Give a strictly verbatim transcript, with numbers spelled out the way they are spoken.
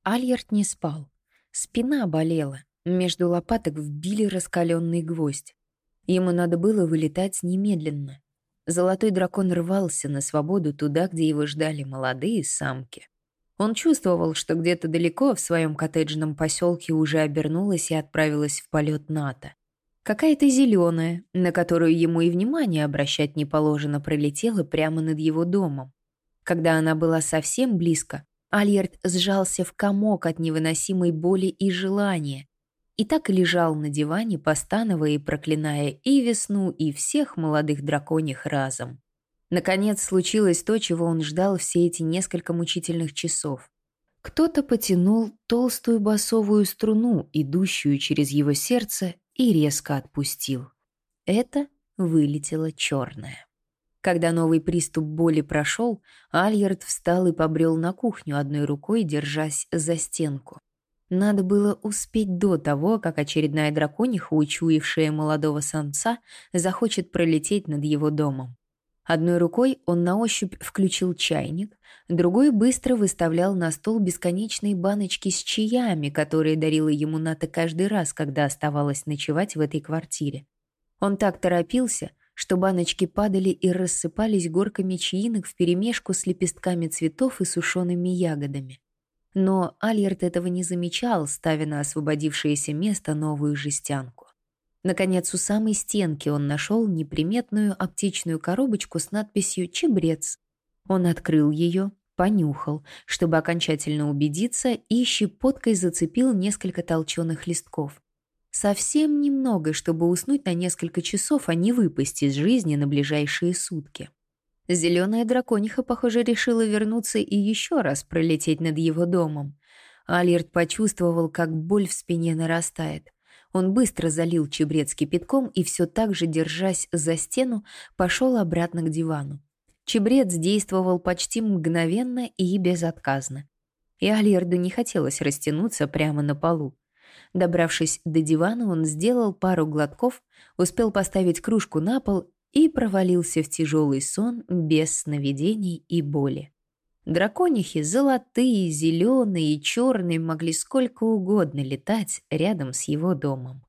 Альерт не спал. Спина болела. Между лопаток вбили раскаленный гвоздь. Ему надо было вылетать немедленно. Золотой дракон рвался на свободу туда, где его ждали молодые самки. Он чувствовал, что где-то далеко в своем коттеджном поселке уже обернулась и отправилась в полет Ната. Какая-то зеленая, на которую ему и внимания обращать не положено, пролетела прямо над его домом. Когда она была совсем близко, Альерт сжался в комок от невыносимой боли и желания. И так и лежал на диване, постановая и проклиная и весну, и всех молодых драконьих разом. Наконец случилось то, чего он ждал все эти несколько мучительных часов. Кто-то потянул толстую басовую струну, идущую через его сердце, и резко отпустил. Это вылетело черное. Когда новый приступ боли прошел, Альерт встал и побрел на кухню, одной рукой держась за стенку. Надо было успеть до того, как очередная дракониха, учуявшая молодого самца, захочет пролететь над его домом. Одной рукой он на ощупь включил чайник, другой быстро выставлял на стол бесконечные баночки с чаями, которые дарила ему Ната каждый раз, когда оставалась ночевать в этой квартире. Он так торопился, что баночки падали и рассыпались горками чаинок вперемешку с лепестками цветов и сушеными ягодами. Но Альерт этого не замечал, ставя на освободившееся место новую жестянку. Наконец, у самой стенки он нашел неприметную аптечную коробочку с надписью «Чебрец». Он открыл ее, понюхал, чтобы окончательно убедиться, и щепоткой зацепил несколько толченых листков. Совсем немного, чтобы уснуть на несколько часов, а не выпасть из жизни на ближайшие сутки. Зеленая дракониха, похоже, решила вернуться и еще раз пролететь над его домом. Альерт почувствовал, как боль в спине нарастает. Он быстро залил чебрец кипятком и все так же, держась за стену, пошел обратно к дивану. Чебрец действовал почти мгновенно и безотказно. И Альерду не хотелось растянуться прямо на полу. Добравшись до дивана, он сделал пару глотков, успел поставить кружку на пол и провалился в тяжелый сон без сновидений и боли. Драконихи, золотые, зеленые и черные, могли сколько угодно летать рядом с его домом.